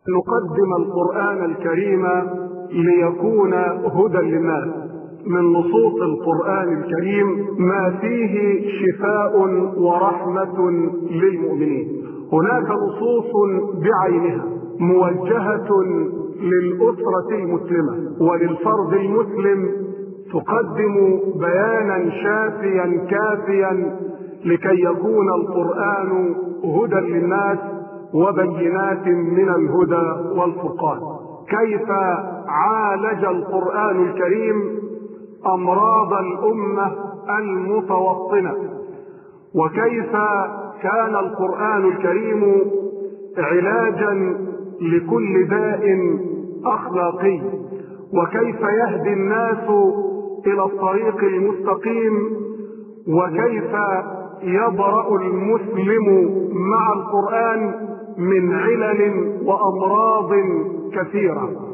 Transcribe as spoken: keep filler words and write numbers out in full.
نقدم القرآن الكريم ليكون هدى للناس. من نصوص القرآن الكريم ما فيه شفاء ورحمة للمؤمنين. هناك نصوص بعينها موجهة للأسرة المسلمة وللفرد المسلم، تقدم بيانا شافيا كافيا لكي يكون القرآن هدى للناس وبينات من الهدى والفرقان. كيف عالج القرآن الكريم أمراض الأمة المتوطنة، وكيف كان القرآن الكريم علاجا لكل داء أخلاقي، وكيف يهدي الناس إلى الطريق المستقيم، وكيف يبرأ المسلم مع القرآن من علل وأمراض كثيرة.